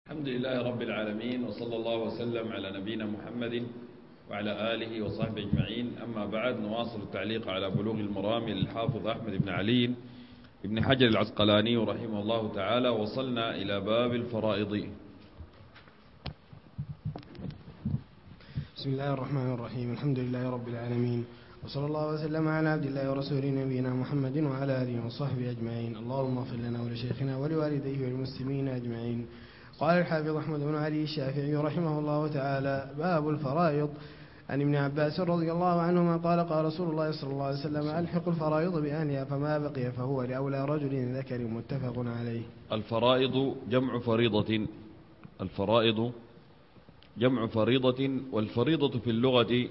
الحمد لله رب العالمين، وصلى الله وسلم على نبينا محمد وعلى آله وصحبه أجمعين. أما بعد، نواصل التعليق على بلوغ المرام للحافظ أحمد بن علي بن حجر العسقلاني رحمه الله تعالى. وصلنا إلى باب الفرائض. بسم الله الرحمن الرحيم. الحمد لله رب العالمين، وصلى الله وسلم على عبد الله ورسوله نبينا محمد وعلى آله وصحبه أجمعين. اللهم اغفر لنا ولشيخنا ولوالديه والمسلمين أجمعين. قال الحافظ أحمد بن علي الشافعي رحمه الله تعالى: باب الفرائض. عن ابن عباس رضي الله عنهما قال: قال رسول الله صلى الله عليه وسلم: ألحق الفرائض بأهلها فما بقي فهو لأولى رجل ذكر. متفق عليه. الفرائض جمع فريضة. الفرائض جمع فريضة، والفريضة في اللغة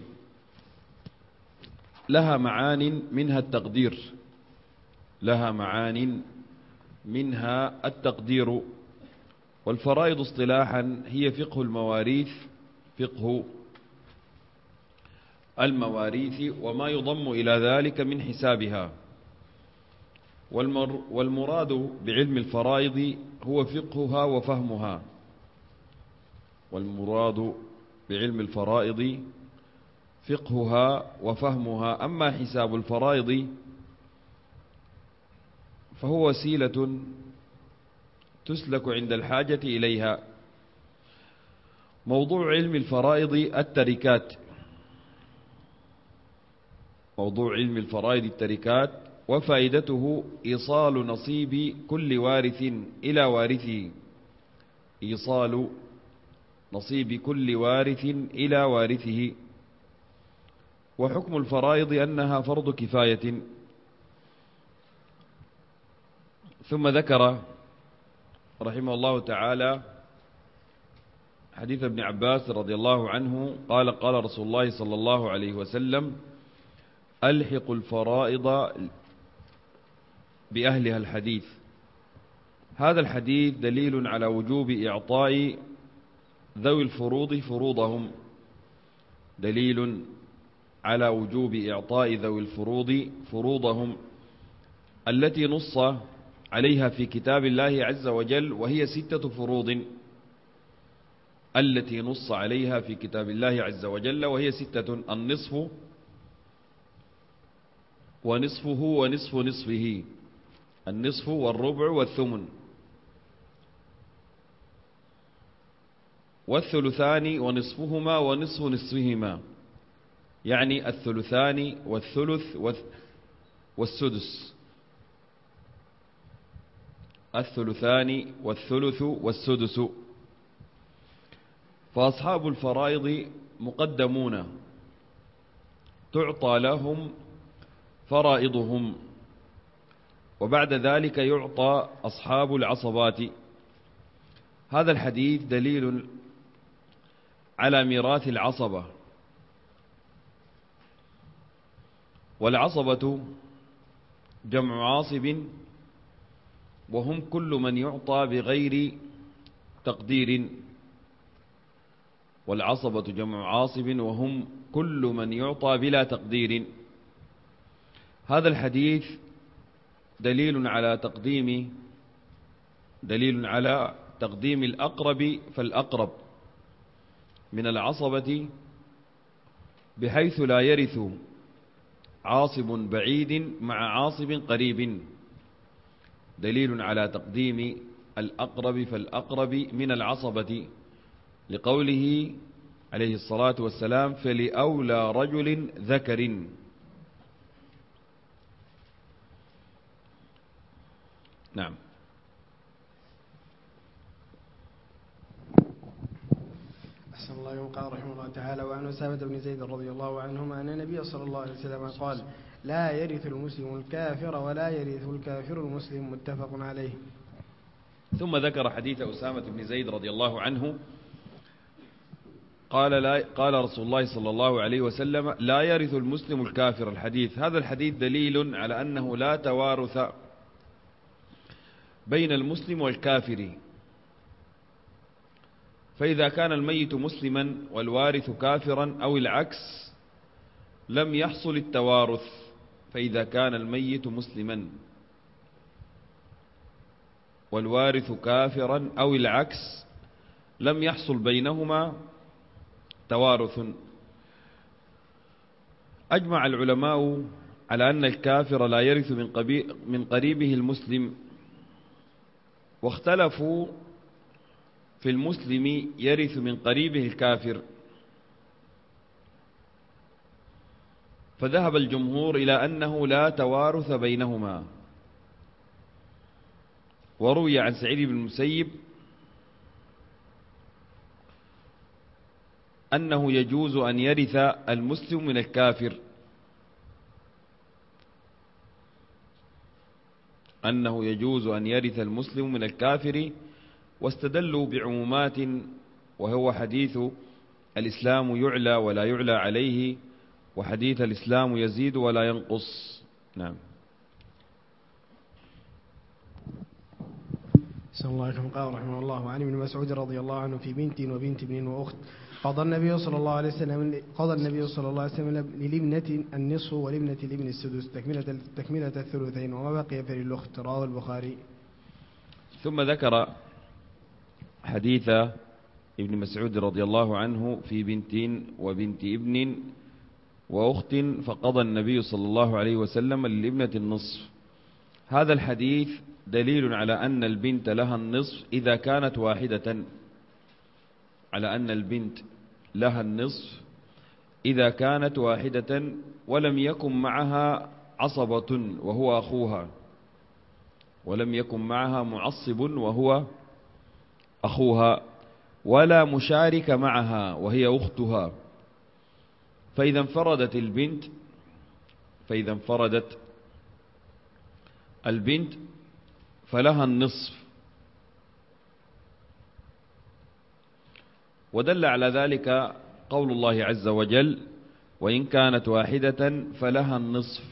لها معان منها التقدير. لها معان منها التقدير. والفرائض اصطلاحا هي فقه المواريث، فقه المواريث وما يضم إلى ذلك من حسابها. والمراد بعلم الفرائض هو فقهها وفهمها. والمراد بعلم الفرائض فقهها وفهمها. أما حساب الفرائض فهو وسيلة تسلك عند الحاجة إليها. موضوع علم الفرائض التركات. موضوع علم الفرائض التركات، وفائدته إيصال نصيب كل وارث إلى وارثه. إيصال نصيب كل وارث إلى وارثه. وحكم الفرائض أنها فرض كفاية. ثم ذكر رحمه الله تعالى حديث ابن عباس رضي الله عنه قال: قال رسول الله صلى الله عليه وسلم: ألحق الفرائض بأهلها. الحديث. هذا الحديث دليل على وجوب إعطاء ذوي الفروض فروضهم. دليل على وجوب إعطاء ذوي الفروض فروضهم التي نص عليها في كتاب الله عز وجل، وهي 6 فروض. التي نص عليها في كتاب الله عز وجل وهي 6: النصف ونصفه ونصف نصفه، النصف والربع والثمن، والثلثان ونصفهما ونصف نصفهما، يعني الثلثان والثلث والسدس. الثلثان والثلث والسدس. فأصحاب الفرائض مقدمون تعطى لهم فرائضهم، وبعد ذلك يعطى أصحاب العصبات. هذا الحديث دليل على ميراث العصبة. والعصبة جمع عاصب، وهم كل من يعطى بغير تقدير. والعصبة جمع عاصب، وهم كل من يعطى بلا تقدير. هذا الحديث دليل على تقديم الأقرب فالأقرب من العصبة، بحيث لا يرث عاصب بعيد مع عاصب قريب. دليل على تقديم الأقرب فالأقرب من العصبة، لقوله عليه الصلاة والسلام: فلأولى رجل ذكر. نعم. أحسن الله إليكم. قال رحمه الله تعالى: وعن أسامة بن زيد رضي الله عنهما أن النبي صلى الله عليه وسلم قال: لا يرث المسلم الكافر ولا يرث الكافر المسلم. متفق عليه. ثم ذكر حديث أسامة بن زيد رضي الله عنه قال رسول الله صلى الله عليه وسلم: لا يرث المسلم الكافر. الحديث. هذا الحديث دليل على أنه لا توارث بين المسلم والكافر. فإذا كان الميت مسلما والوارث كافرا أو العكس لم يحصل التوارث. فإذا كان الميت مسلما والوارث كافرا أو العكس لم يحصل بينهما توارث. أجمع العلماء على أن الكافر لا يرث من قريبه المسلم، واختلفوا في المسلم يرث من قريبه الكافر. فذهب الجمهور إلى أنه لا توارث بينهما. وروي عن سعيد بن المسيب أنه يجوز أن يرث المسلم من الكافر، أنه يجوز أن يرث المسلم من الكافر، واستدلوا بعمومات، وهو حديث الإسلام يعلى ولا يعلى عليه، وحديث الإسلام يزيد ولا ينقص. نعم. صلى الله عليه وسلم قال رحمه الله: وعن ابن مسعود رضي الله عنه في بنت وبنت ابن وأخت قضى النبي صلى الله عليه وسلم للابنة النصف ولابنة الابن السدس تكملة الثلثين، وما بقي فللأخت. رواه البخاري. ثم ذكر حديث ابن مسعود رضي الله عنه في بنت وبنت ابن وأخت فقضى النبي صلى الله عليه وسلم للابنة النصف. هذا الحديث دليل على أن البنت لها النصف إذا كانت واحدة، على أن البنت لها النصف إذا كانت واحدة ولم يكن معها عصبة وهو أخوها، ولم يكن معها معصب وهو أخوها، ولا مشارك معها وهي أختها. فإذا انفردت البنت فلها النصف. ودل على ذلك قول الله عز وجل: وإن كانت واحدة فلها النصف.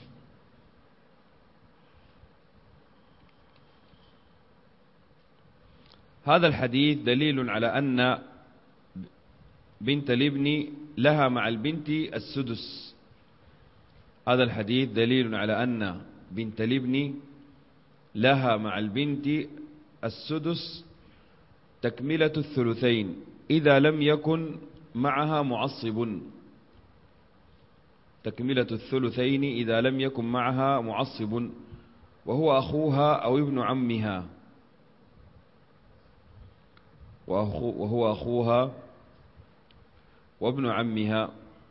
هذا الحديث دليل على أن بنت الابن لها مع البنت السدس. هذا الحديث دليل على أن بنت الابن لها مع البنت السدس تكملة الثلثين إذا لم يكن معها معصب، تكملة الثلثين إذا لم يكن معها معصب وهو أخوها أو ابن عمها، وهو أخوها وابن عمها.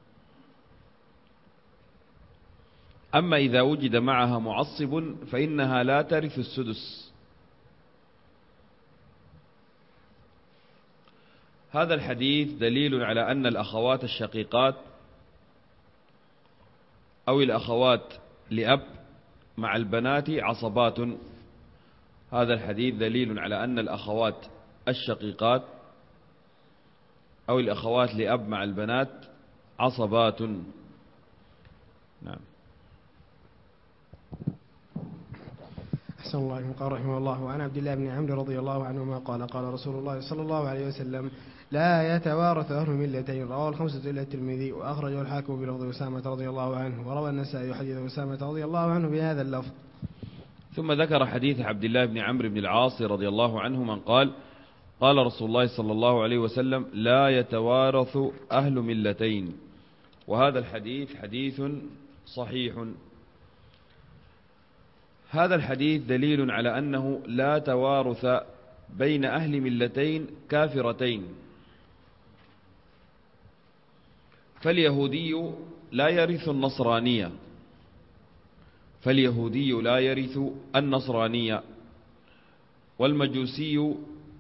أما إذا وجد معها معصب فإنها لا ترث السدس. هذا الحديث دليل على أن الأخوات الشقيقات أو الأخوات لأب مع البنات عصبات. هذا الحديث دليل على أن الأخوات الشقيقات أو الأخوات لأب مع البنات عصبات. نعم. أحسن الله عليكم. قال رحمه الله: وعن عبد الله بن عمرو رضي الله عنهما قال: قال رسول الله صلى الله عليه وسلم: لا يتوارث أهل ملتين. رواه الخمسة إلا الترمذي، وأخرجه الحاكم بلفظ أسامة رضي الله عنه، وروى النسائي حديث أسامة رضي الله عنه بهذا اللفظ. ثم ذكر حديث عبد الله بن عمرو بن العاص رضي الله عنه من قال: قال رسول الله صلى الله عليه وسلم: لا يتوارث أهل ملتين. وهذا الحديث حديث صحيح. هذا الحديث دليل على أنه لا توارث بين أهل ملتين كافرتين. فاليهودي لا يرث النصرانية، والمجوسي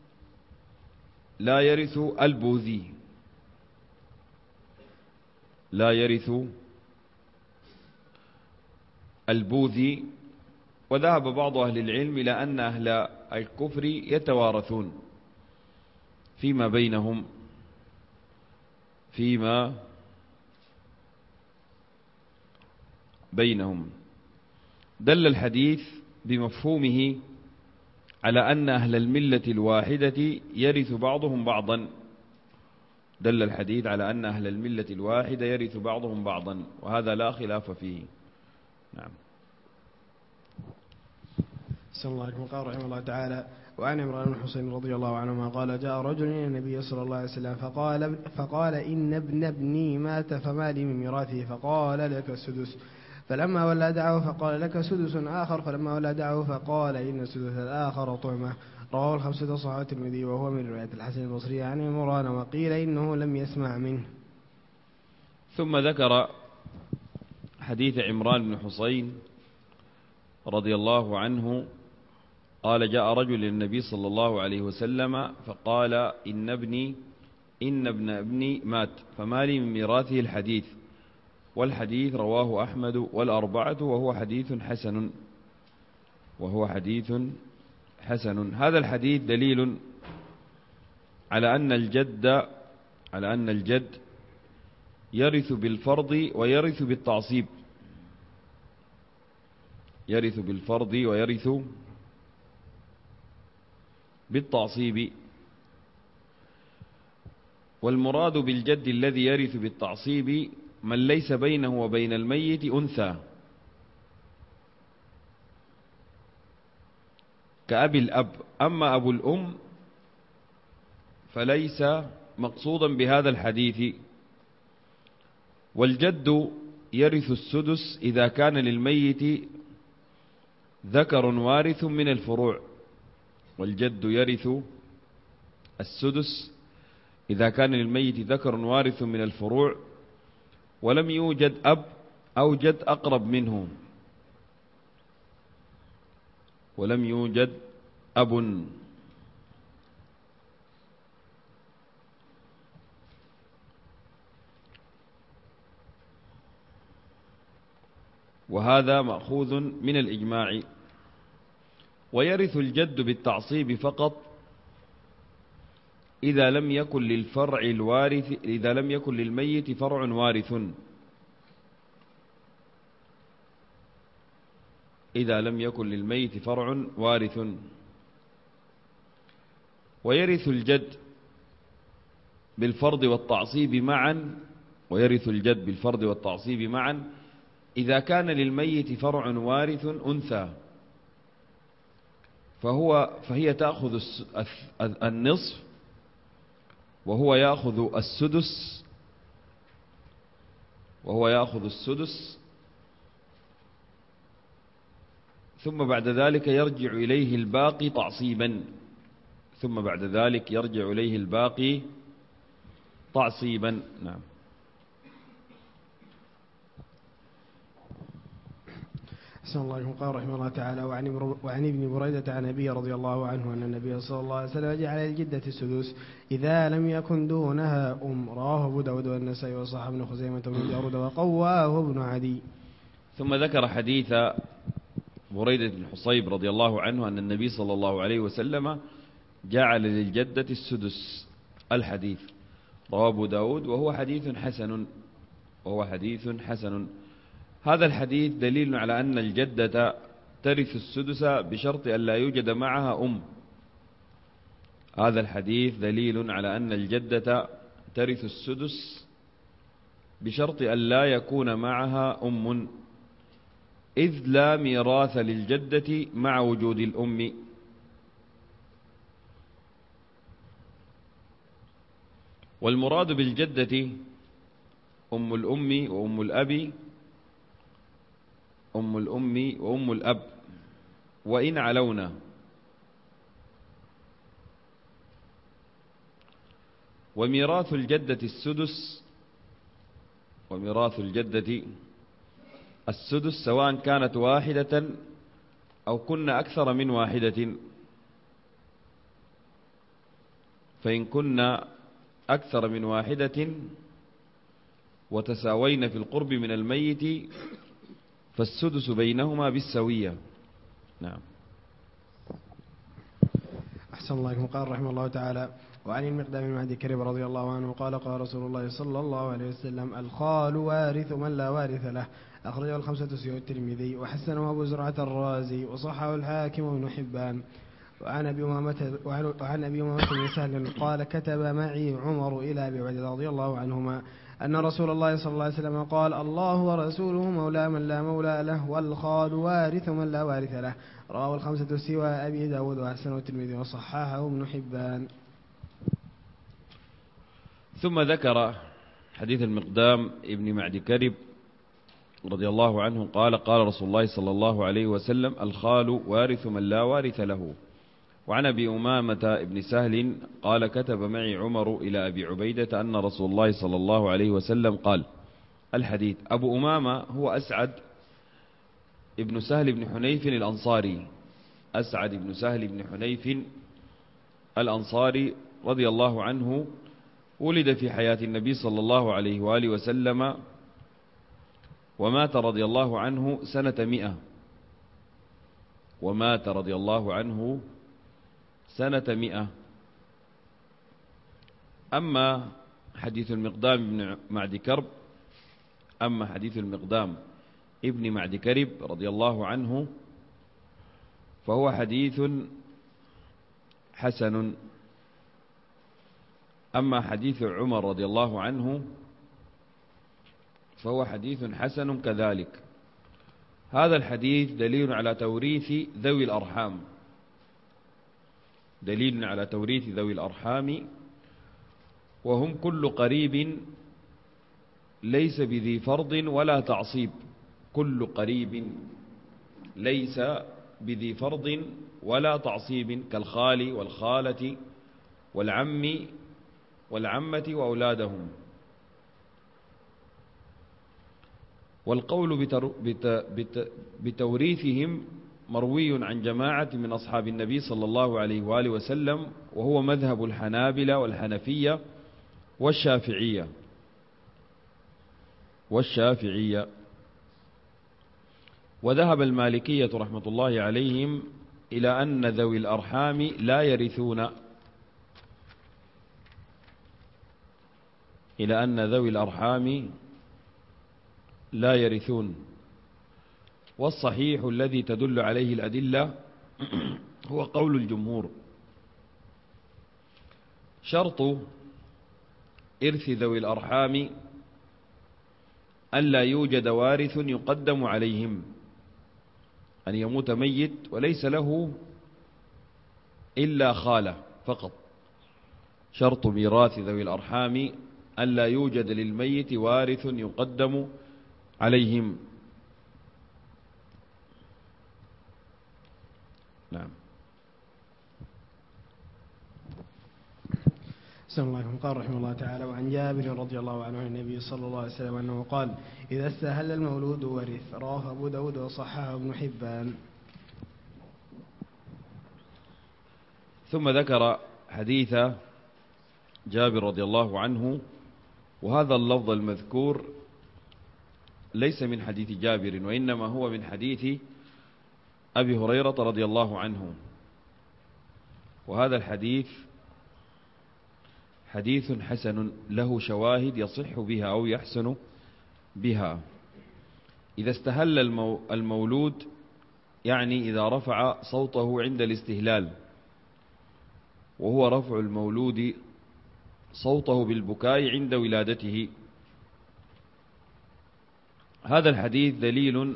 لا يرث البوذي، وذهب بعض أهل العلم إلى أن أهل الكفر يتوارثون فيما بينهم. دل الحديث بمفهومه على أن أهل الملة الواحدة يرث بعضهم بعضا. دل الحديث على أن أهل الملة الواحدة يرث بعضهم بعضا، وهذا لا خلاف فيه. نعم. صلى الله عليه وسلم. قال رحمه الله تعالى: وعن عمران بن حسين رضي الله عنهما قال جاء رجل إلى النبي صلى الله عليه وسلم فقال إن ابني مات فما لي من ميراثه فقال لك السدس. فلما ولى دعوه فقال لك سدس آخر. فلما ولى دعوه فقال إن السدس الآخر طعمه. رواه الخمسة صحابة الترمذي وهو من رواية الحسن البصري عن عمران وقيل إنه لم يسمع منه. ثم ذكر حديث عمران بن حسين رضي الله عنه قال جاء رجل للنبي صلى الله عليه وسلم فقال إن ابن ابني مات فما لي من ميراثه الحديث. والحديث رواه أحمد والأربعة وهو حديث حسن. هذا الحديث دليل على أن الجد يرث بالفرض ويرث بالتعصيب. يرث بالفرض ويرث بالتعصيب. والمراد بالجد الذي يرث بالتعصيب من ليس بينه وبين الميت أنثى كأبي الأب. أما أبو الأم فليس مقصودا بهذا الحديث. والجد يرث السدس إذا كان للميت ذكر وارث من الفروع. والجد يرث السدس إذا كان للميت ذكر وارث من الفروع ولم يوجد أب أو جد أقرب منه. ولم يوجد أب. وهذا مأخوذ من الإجماع. ويرث الجد بالتعصيب فقط إذا لم يكن للميت فرع وارث. إذا لم يكن للميت فرع وارث. ويرث الجد بالفرض والتعصيب معا إذا كان للميت فرع وارث أنثى فهي تأخذ النصف وهو يأخذ السدس ثم بعد ذلك يرجع إليه الباقي تعصيبا. نعم. أحسن الله عليكم. قال رحمه الله تعالى وعن ابن بريدة عن أبي رضي الله عنه أن النبي صلى الله عليه وسلم جعل الجدة السدس إذا لم يكن دونها رواه أبو داود والنسائي وصححه ابن خزيمة وابن جارود وقواه ابن عدي. ثم ذكر حديث بريدة بن حصيب رضي الله عنه أن النبي صلى الله عليه وسلم جعل للجدة السدس. الحديث رواه أبو داود وهو حديث حسن. هذا الحديث دليل على أن الجدة ترث السدس بشرط أن لا يوجد معها أم. هذا الحديث دليل على أن الجدة ترث السدس بشرط أن لا يكون معها أم، إذ لا ميراث للجدة مع وجود الأم. والمراد بالجدة أم الأم وأم الأب، أم الأم وأم الأب وإن علونا. وميراث الجدة السدس سواء كانت واحدة أو كنا أكثر من واحدة. فإن كنا أكثر من واحدة وتساوين في القرب من الميت فالسدس بينهما بالسوية. نعم. أحسن الله عليكم. قال رحمه الله تعالى وعن المقدام بن معدي كريب رضي الله عنه قال قال رسول الله صلى الله عليه وسلم الخال وارث من لا وارث له. أخرجه الخمسة سوى الترمذي وحسنه أبو زرعة الرازي وصححه الحاكم وابن حبان. وعن أبي أمامة بن سهل قال كتب معي عمر إلى أبي عبيدة رضي الله عنهما أن رسول الله صلى الله عليه وسلم قال: الله ورسوله مولى من لا مولى له، والخال وارث من لا وارث له. رواه الخمسة سوى أبي داود وحسنه الترمذي وصححه ابن حبان. ثم ذكر حديث المقدام ابن معد كرب رضي الله عنه قال: قال رسول الله صلى الله عليه وسلم: الخال وارث من لا وارث له. وعن أبي أمامة ابن سهل قال: كتب معي عمر إلى أبي عبيدة أن رسول الله صلى الله عليه وسلم قال. الحديث. أبو أمامة هو أسعد ابن سهل بن حنيف الأنصاري، أسعد بن سهل بن حنيف الأنصاري رضي الله عنه، ولد في حياة النبي صلى الله عليه وآله وسلم، ومات رضي الله عنه سنة 100، ومات رضي الله عنه سنة 100. أما حديث المقدام ابن معد كرب، أما حديث المقدام ابن معد كرب رضي الله عنه فهو حديث حسن. أما حديث عمر رضي الله عنه فهو حديث حسن كذلك. هذا الحديث دليل على توريث ذوي الأرحام، دليل على توريث ذوي الأرحام، وهم كل قريب ليس بذي فرض ولا تعصيب، كل قريب ليس بذي فرض ولا تعصيب، كالخال والخالة والعم والعمة وأولادهم. والقول بتوريثهم مروي عن جماعة من أصحاب النبي صلى الله عليه وآله وسلم، وهو مذهب الحنابلة والحنفية والشافعية. وذهب المالكية رحمة الله عليهم إلى أن ذوي الأرحام لا يرثون، إلى أن ذوي الأرحام لا يرثون. والصحيح الذي تدل عليه الأدلة هو قول الجمهور. شرط إرث ذوي الأرحام أن لا يوجد وارث يقدم عليهم، أن يموت ميت وليس له إلا خالة فقط. شرط ميراث ذوي الأرحام أن لا يوجد للميت وارث يقدم عليهم. نعم. أحسن الله عليكم. قال رحمه الله تعالى: وعن جابر رضي الله عنه عن النبي صلى الله عليه وسلم أنه قال: إذا استهل المولود ورث. رواه أبو داود وصححه ابن حبان. ثم ذكر حديث جابر رضي الله عنه، وهذا اللفظ المذكور ليس من حديث جابر، وإنما هو من حديث أبي هريرة رضي الله عنه. وهذا الحديث حديث حسن له شواهد يصح بها أو يحسن بها. إذا استهل المولود يعني إذا رفع صوته عند الاستهلال، وهو رفع المولود صوته بالبكاء عند ولادته. هذا الحديث دليل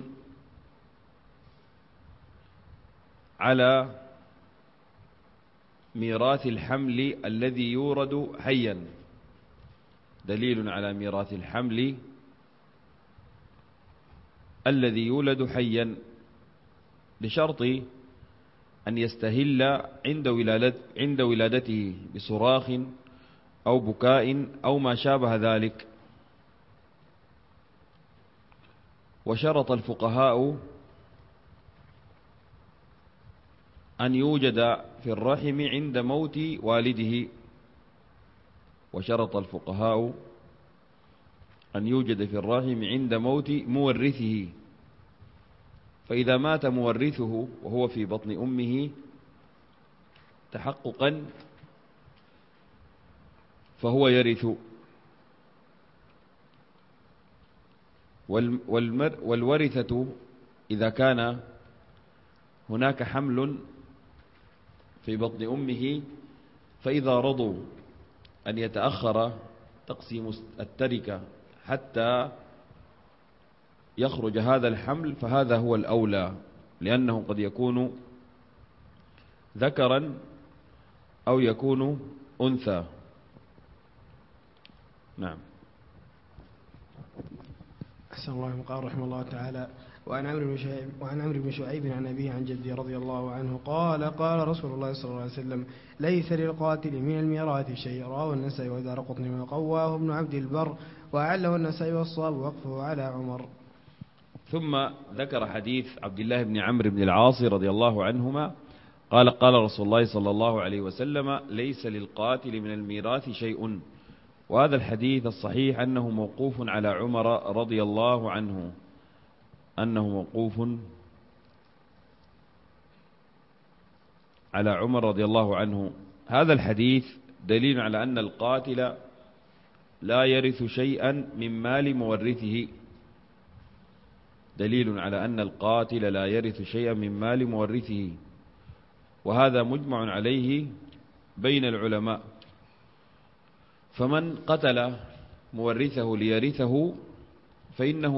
على ميراث الحمل الذي يورد حيا، دليل على ميراث الحمل الذي يولد حيا، بشرط أن يستهل عند ولادته بصراخ أو بكاء أو ما شابه ذلك. وشرط الفقهاء أن يوجد في الرحم عند موت والده، وشرط الفقهاء أن يوجد في الرحم عند موت مورثه، فإذا مات مورثه وهو في بطن أمه تحققا فهو يرث. والورثة إذا كان هناك حمل في بطن أمه، فإذا رضوا أن يتأخر تقسيم التركة حتى يخرج هذا الحمل فهذا هو الأولى، لأنه قد يكون ذكرا أو يكون أنثى. نعم. أحسن الله قال رحمه الله تعالى: وعن عمرو بن شعيب عن أبيه عن جده رضي الله عنه قال: قال رسول الله صلى الله عليه وسلم: ليس للقاتل من الميراث شيء. رواه النسائي والدارقطني وقواه ابن عبد البر وأعله النسائي والصواب وقفه على عمر. ثم ذكر حديث عبد الله بن عمرو بن العاص رضي الله عنهما قال: قال رسول الله صلى الله عليه وسلم: ليس للقاتل من الميراث شيء. وهذا الحديث الصحيح أنه موقوف على عمر رضي الله عنه، أنه موقوف على عمر رضي الله عنه. هذا الحديث دليل على أن القاتل لا يرث شيئا من مال مورثه، دليل على أن القاتل لا يرث شيئا من مال مورثه، وهذا مجمع عليه بين العلماء. فمن قتل مورثه ليرثه فإنه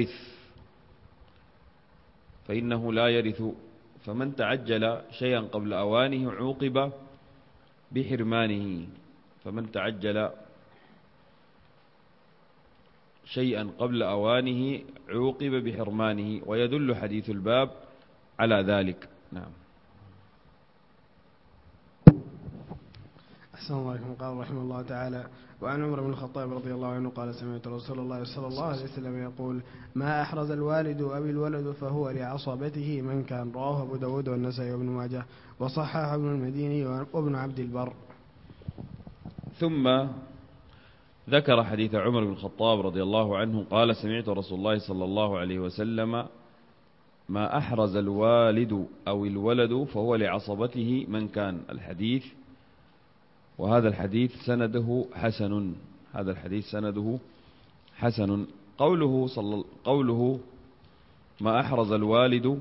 لا يرث، فمن تعجل شيئا قبل أوانه عوقب بحرمانه، فمن تعجل شيئا قبل أوانه عوقب بحرمانه، ويدل حديث الباب على ذلك. نعم. أحسن الله عليكم. قال رحمه الله تعالى: وعن عمر بن الخطاب رضي الله عنه قال: سمعت رسول الله صلى الله عليه وسلم يقول: ما أحرز الوالد أو الولد فهو لعصبته من كان. رواه أبو داود والنسائي وابن ماجه وصححه ابن المديني وابن عبد البر. ثم ذكر حديث عمر بن الخطاب رضي الله عنه قال: سمعت رسول الله صلى الله عليه وسلم: ما أحرز الوالد أو الولد فهو لعصبته من كان. الحديث، وهذا الحديث سنده حسن، هذا الحديث سنده حسن. قوله ما أحرز الوالد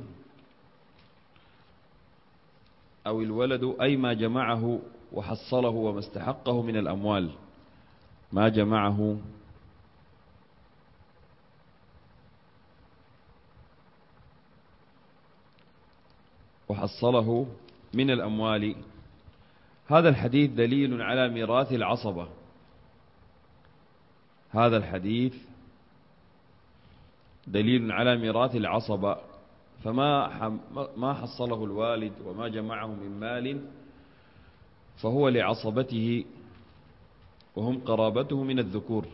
أو الولد أي ما جمعه وحصله وما استحقه من الأموال، ما جمعه وحصله من الأموال. هذا الحديث دليل على ميراث العصبة، هذا الحديث دليل على ميراث العصبة. فما حصله الوالد وما جمعه من مال فهو لعصبته وهم قرابته من الذكور.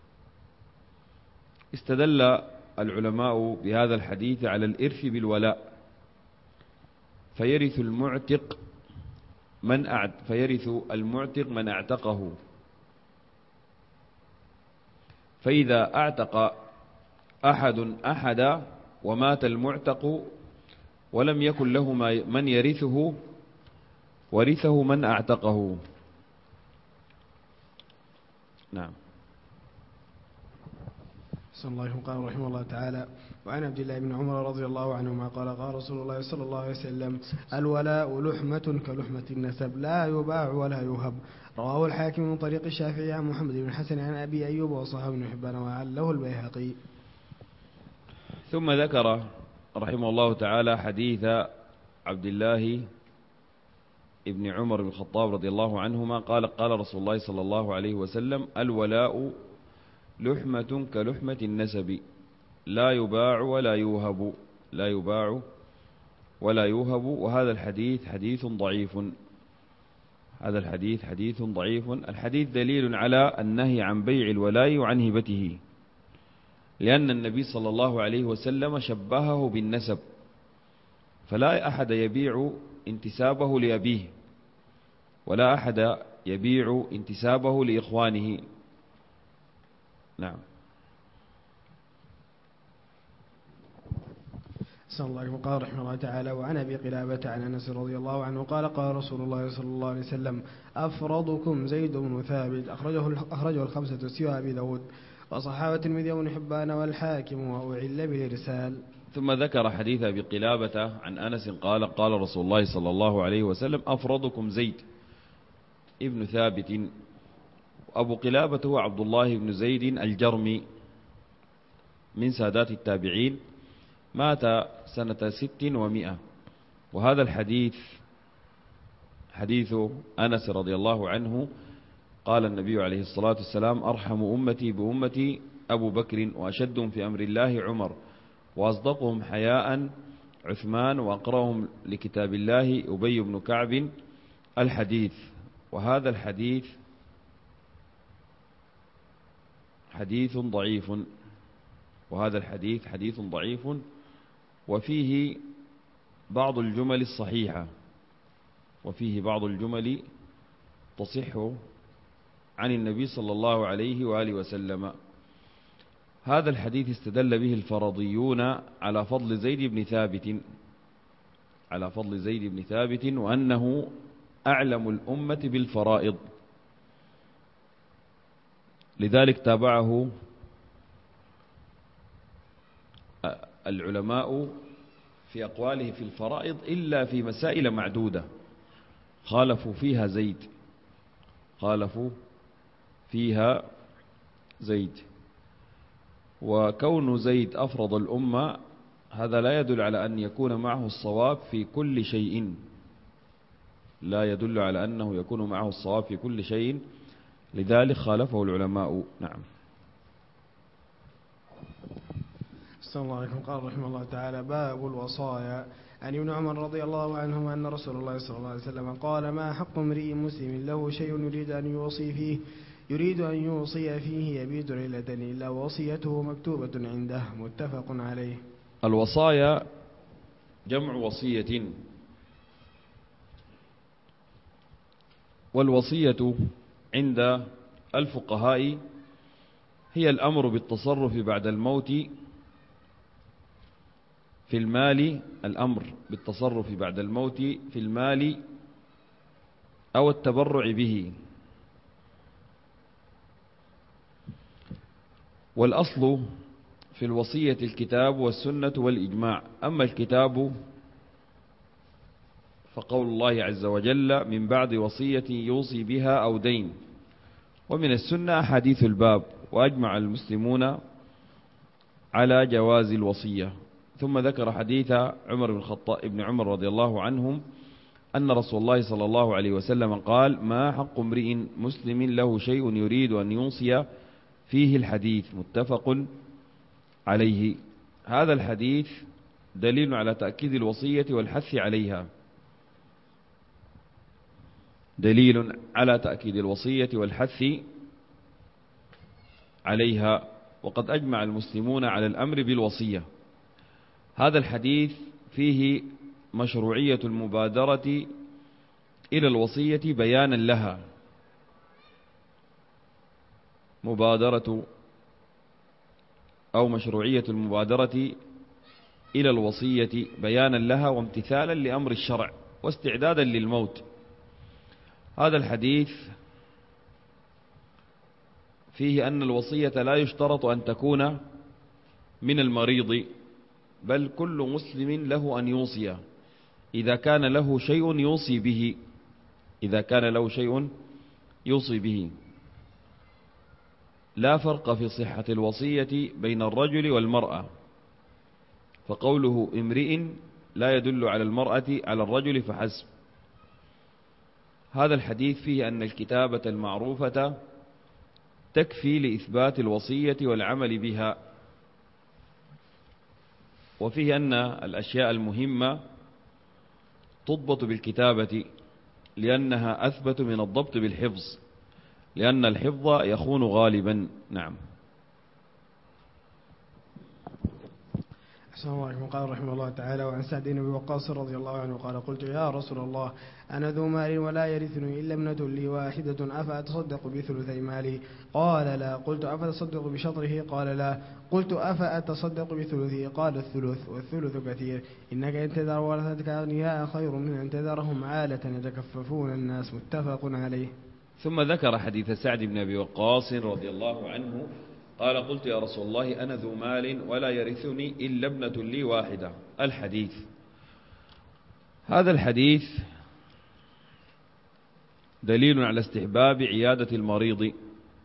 استدل العلماء بهذا الحديث على الإرث بالولاء، فيرث المعتق من اعتقه، فإذا اعتق أحدا ومات المعتق ولم يكن له من يرثه ورثه من اعتقه. نعم. صلى الله عليه وسلم. قال رحمه الله تعالى: وعن عبد الله بن عمر رضي الله عنهما قال: قال رسول الله صلى الله عليه وسلم: الولاء لحمة كلحمة النسب لا يباع ولا يوهب. رواه الحاكم من طريق الشافعي عن محمد بن الحسن عن أبي أيوب وصححه ابن حبان وعله البيهقي. ثم ذكر رحمه الله تعالى حديث عبد الله ابن عمر بن الخطاب رضي الله عنهما قال: قال رسول الله صلى الله عليه وسلم: الولاء لحمة كلحمة النسب لا يباع ولا يوهب، لا يباع ولا يوهب. وهذا الحديث حديث ضعيف، هذا الحديث حديث ضعيف. الحديث دليل على النهي عن بيع الولاء وعن هبته، لأن النبي صلى الله عليه وسلم شبهه بالنسب، فلا أحد يبيع انتسابه لأبيه ولا أحد يبيع انتسابه لإخوانه. نعم. صلى الله عليه وسلم. قال رحمه الله تعالى: وعن أبي قلابة عن أنس رضي الله عنه قال: قال رسول الله صلى الله عليه وسلم: أفرضكم زيد بن ثابت. أخرجه الخمسة سوى أبي داود وصححه الترمذي وابن حبان والحاكم وأعل بالإرسال. ثم ذكر حديث أبي قلابة عن أنس قال: قال رسول الله صلى الله عليه وسلم: أفرضكم زيد ابن ثابت. أبو قلابة هو عبد الله بن زيد الجرمي من سادات التابعين، مات سنة 600. وهذا الحديث حديث أنس رضي الله عنه، قال النبي عليه الصلاة والسلام: أرحم أمتي بأمتي أبو بكر، وأشدهم في أمر الله عمر، وأصدقهم حياء عثمان، وأقرأهم لكتاب الله أبي بن كعب. الحديث. وهذا الحديث حديث ضعيف، وهذا الحديث حديث ضعيف، وفيه بعض الجمل الصحيحة، وفيه بعض الجمل تصح عن النبي صلى الله عليه وآله وسلم. هذا الحديث استدل به الفرضيون على فضل زيد بن ثابت وأنه أعلم الأمة بالفرائض، لذلك تابعه العلماء في أقواله في الفرائض إلا في مسائل معدودة خالفوا فيها زيد. وكون زيد أفرض الأمة هذا لا يدل على أن يكون معه الصواب في كل شيء، لا يدل على أنه يكون معه الصواب في كل شيء، لذلك خالفه العلماء. نعم. السلام الله عليكم. قال رحمه الله تعالى: باب الوصايا. عن ابن عمر رضي الله عنهما أن رسول الله صلى الله عليه وسلم قال: ما حق امرئ مسلم له شيء يريد أن يوصي فيه يبيت ليلة إلا وصيته مكتوبة عنده. متفق عليه. الوصايا جمع وصية، والوصية عند الفقهاء هي الأمر بالتصرف بعد الموت في المال، أو التبرع به. والأصل في الوصية الكتاب والسنة والإجماع. أما الكتاب فقول الله عز وجل: من بعد وصية يوصي بها أو دين. ومن السنة حديث الباب، وأجمع المسلمون على جواز الوصية. ثم ذكر حديث ابن عمر رضي الله عنهم أن رسول الله صلى الله عليه وسلم قال: ما حق امرئ مسلم له شيء يريد أن يوصي فيه. الحديث متفق عليه. هذا الحديث دليل على تأكيد الوصية والحث عليها، وقد أجمع المسلمون على الأمر بالوصية. هذا الحديث فيه مشروعية المبادرة إلى الوصية بيانا لها، مشروعية المبادرة إلى الوصية بيانا لها وامتثالا لأمر الشرع واستعدادا للموت. هذا الحديث فيه أن الوصية لا يشترط أن تكون من المريض، بل كل مسلم له أن يوصي إذا كان له شيء يوصي به. لا فرق في صحة الوصية بين الرجل والمرأة، فقوله امرئ لا يدل على المرأة، على الرجل فحسب. هذا الحديث فيه أن الكتابة المعروفة تكفي لإثبات الوصية والعمل بها، وفيه أن الأشياء المهمة تضبط بالكتابة لأنها أثبت من الضبط بالحفظ، لأن الحفظ يخون غالبا. نعم. السلام عليكم. قال رحمه الله تعالى: وعن سعد بن أبي وقاص رضي الله عنه قال: قلت يا رسول الله أنا ذو مال ولا يرثني إلا ابنة لي واحدة، أفأتصدق بثلثي مالي؟ قال لا. قلت أفتصدق بشطره؟ قال لا. قلت أفأتصدق بثلثه؟ قال الثلث، والثلث كثير. إنك إن تذر ورثتك أغنياء خير من أن تذرهم عالة يتكففون الناس. متفق عليه. ثم ذكر حديث سعد بن أبي وقاص رضي الله عنه قال: قلت يا رسول الله أنا ذو مال ولا يرثني إلا ابنة لي واحدة. الحديث. هذا الحديث دليل على استحباب عيادة المريض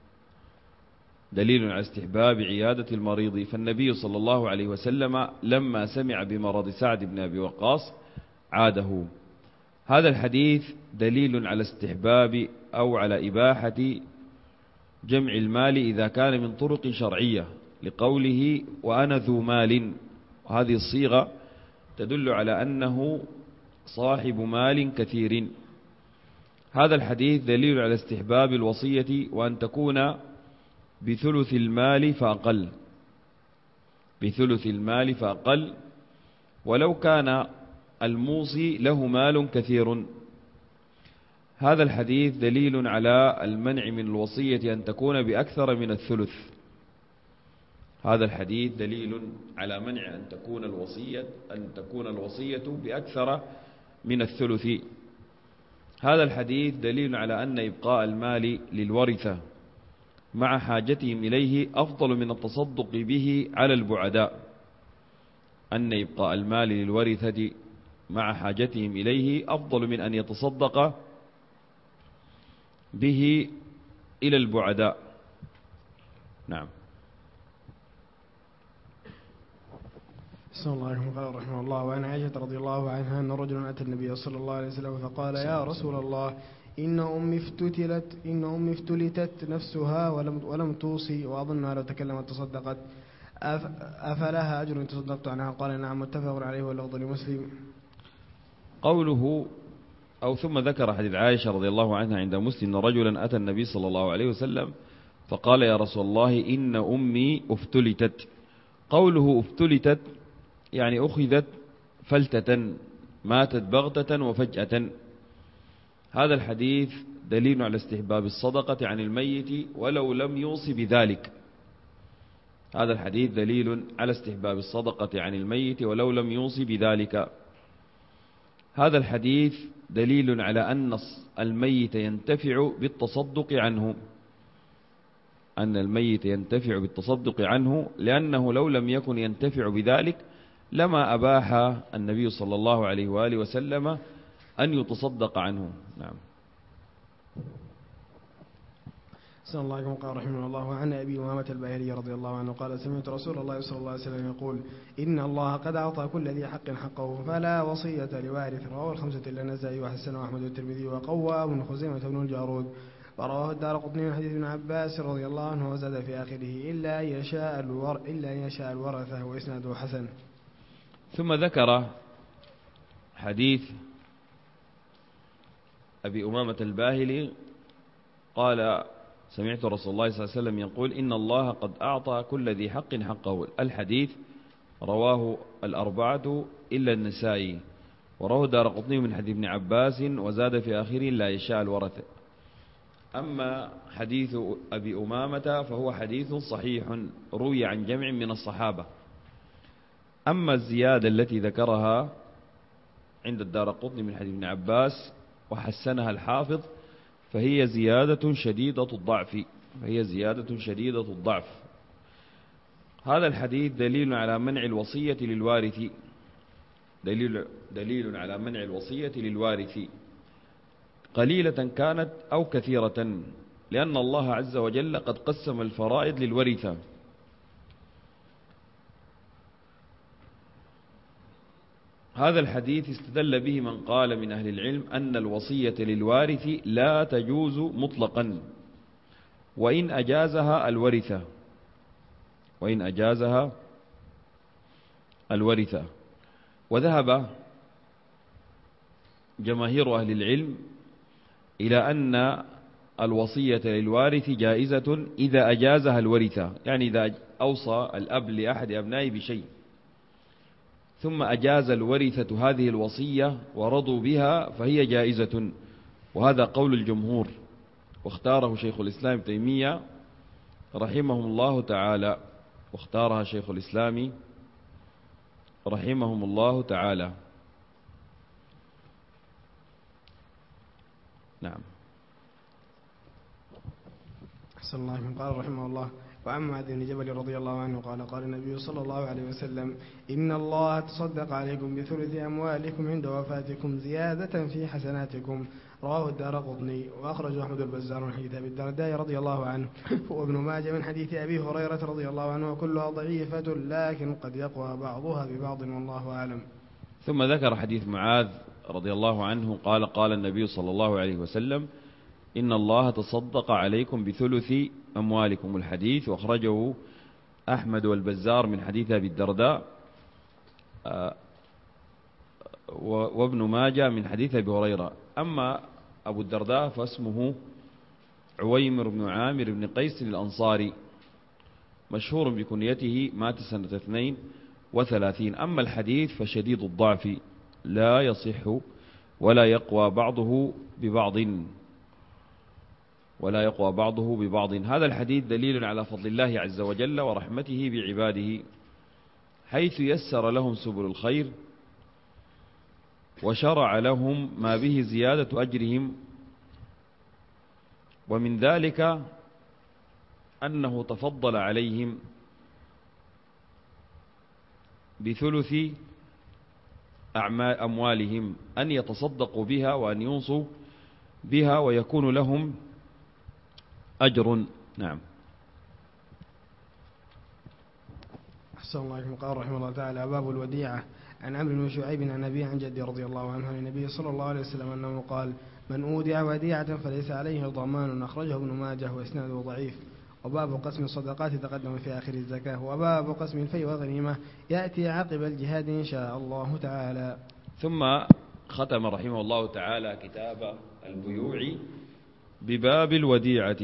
دليل على استحباب عيادة المريض، فالنبي صلى الله عليه وسلم لما سمع بمرض سعد بن أبي وقاص عاده. هذا الحديث دليل على استحباب أو على إباحة جمع المال إذا كان من طرق شرعية، لقوله وأنا ذو مال، وهذه الصيغة تدل على أنه صاحب مال كثير. هذا الحديث دليل على استحباب الوصية وأن تكون بثلث المال فأقل، بثلث المال فأقل، ولو كان الموصي له مال كثير. هذا الحديث دليل على المنع من الوصية أن تكون بأكثر من الثلث. هذا الحديث دليل على منع أن تكون الوصية بأكثر من الثلث. هذا الحديث دليل على أن إبقاء المال للورثة مع حاجتهم إليه أفضل من التصدق به على البعداء، أن إبقاء المال للورثة مع حاجتهم إليه أفضل من أن يتصدق به إلى البعداء. نعم. بسم الله الرحمن الرحيم. قال رحمه الله: وعن عائشة رضي الله عنها أن رجلا أتى النبي صلى الله عليه وسلم فقال: يا رسول الله، إن أمي افتلتت نفسها ولم توصي، وأظنها لو تكلمت تصدقت، أفلها أجر إن تصدقت عنها؟ قال: نعم. متفق عليه واللفظ لمسلم. قوله ثم ذكر حديث عائشة رضي الله عنها عند مسلم أن رجلا أتى النبي صلى الله عليه وسلم فقال: يا رسول الله، إن أمي افتلتت. قوله افتلتت يعني أخذت فلتة، ماتت بغتة وفجأة. هذا الحديث دليل على استحباب الصدقة عن الميت ولو لم يوصي بذلك. هذا الحديث دليل على استحباب الصدقة عن الميت ولو لم يوصي بذلك. هذا الحديث دليل على أن الميت ينتفع بالتصدق عنه، أن الميت ينتفع بالتصدق عنه، لأنه لو لم يكن ينتفع بذلك لما أباح النبي صلى الله عليه وآله وسلم أن يتصدق عنه. نعم. صلى الله عليه وسلم. قال رحمه الله: عن أبي أمامة الباهلي رضي الله عنه قال: سمعت رسول الله صلى الله عليه وسلم يقول: إن الله قد أعطى كل ذي حق حقه، فلا وصية لوارث. رواه الخمسة إلا النسائي وحسنه أحمد والترمذي وقوى ابن خزيمة بن الجارود. ورواه الدارقطني من حديث ابن عباس رضي الله عنه وزاد في آخره: إلا أن يشاء الورثة، وإسناده حسن. ثم ذكر حديث أبي أمامة الباهلي قال: سمعت رسول الله صلى الله عليه وسلم يقول: إن الله قد أعطى كل ذي حق حقه. الحديث رواه الأربعة إلا النسائي، ورواه الدارقطني من حديث ابن عباس وزاد في آخره: لا يشاء الورثة. أما حديث أبي أمامة فهو حديث صحيح روي عن جمع من الصحابة. أما الزيادة التي ذكرها عند الدارقطني من حديث ابن عباس وحسنها الحافظ فهي زيادة شديدة الضعف. هذا الحديث دليل على منع الوصية للوارث، دليل على منع الوصية للوارث قليلة كانت أو كثيرة، لأن الله عز وجل قد قسم الفرائض للورثة. هذا الحديث استدل به من قال من أهل العلم أن الوصية للوارث لا تجوز مطلقا، وإن أجازها الورثة. وذهب جماهير أهل العلم إلى أن الوصية للوارث جائزة إذا أجازها الورثة، يعني إذا أوصى الأب لأحد أبنائه بشيء ثم أجاز الورثة هذه الوصية ورضوا بها فهي جائزة، وهذا قول الجمهور، واختاره شيخ الإسلام ابن تيمية رحمهم الله تعالى، واختارها شيخ الإسلام رحمهم الله تعالى. نعم. أحسن الله من قال رحمه الله: وعن معاذ بن جبل رضي الله عنه قال: قال النبي صلى الله عليه وسلم: إن الله تصدق عليكم بثلث أموالكم عند وفاتكم زيادة في حسناتكم. رواه الدارقطني وأخرجه أحمد البزار من حديث أبي الدرداء رضي الله عنه وابن ماجه من حديث أبي هريرة رضي الله عنه، وكلها ضعيفة لكن قد يقوى بعضها ببعض والله أعلم. ثم ذكر حديث معاذ رضي الله عنه قال قال النبي صلى الله عليه وسلم: إن الله تصدق عليكم بثلث أموالكم. الحديث وأخرجه أحمد والبزار من حديث أبي الدرداء وابن ماجه من حديث أبي هريرة. أما أبو الدرداء فاسمه عويمر بن عامر بن قيس الأنصاري، مشهور بكنيته، مات سنة 32. أما الحديث فشديد الضعف لا يصح ولا يقوى بعضه ببعض. هذا الحديث دليل على فضل الله عز وجل ورحمته بعباده، حيث يسر لهم سبل الخير وشرع لهم ما به زيادة أجرهم، ومن ذلك أنه تفضل عليهم بثلث أموالهم أن يتصدقوا بها وأن ينصوا بها ويكون لهم أجر. نعم. أحسن الله عليكم. قال رحمه الله تعالى: باب الوديعة. عن عمرو بن شعيب عن أبيه عن جدي رضي الله عنه عن النبي صلى الله عليه وسلم أنه قال: من أودع وديعة فليس عليه ضمان. أخرجه ابن ماجه وإسناده ضعيف. وباب قسم الصدقات تقدم في آخر الزكاة. وباب قسم الفيء والغنيمة يأتي عقب الجهاد إن شاء الله تعالى. ثم ختم رحمه الله تعالى كتاب البيوع بباب الوديعة.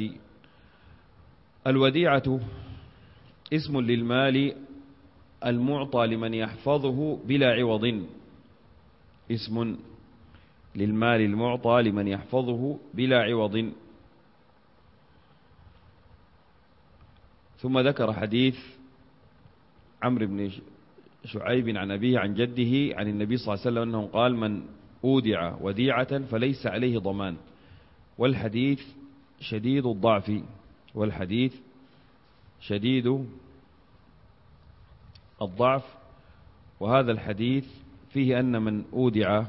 الوديعة اسم للمال المعطى لمن يحفظه بلا عوض. اسم للمال المعطى لمن يحفظه بلا عوض. ثم ذكر حديث عمرو بن شعيب عن أبيه عن جده عن النبي صلى الله عليه وسلم أنه قال: من أودع وديعة فليس عليه ضمان. والحديث شديد الضعف، وهذا الحديث فيه أن من أودع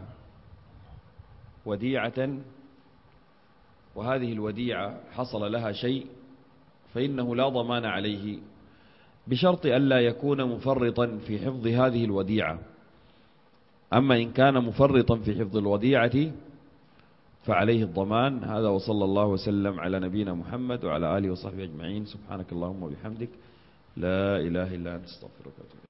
وديعة وهذه الوديعة حصل لها شيء فإنه لا ضمان عليه، بشرط ألا يكون مفرطا في حفظ هذه الوديعة. أما إن كان مفرطا في حفظ الوديعة فعليه الضمان. هذا وصلى الله وسلم على نبينا محمد وعلى آله وصحبه أجمعين. سبحانك اللهم وبحمدك، لا إله إلا أنت، استغفرك وأتوب إليك.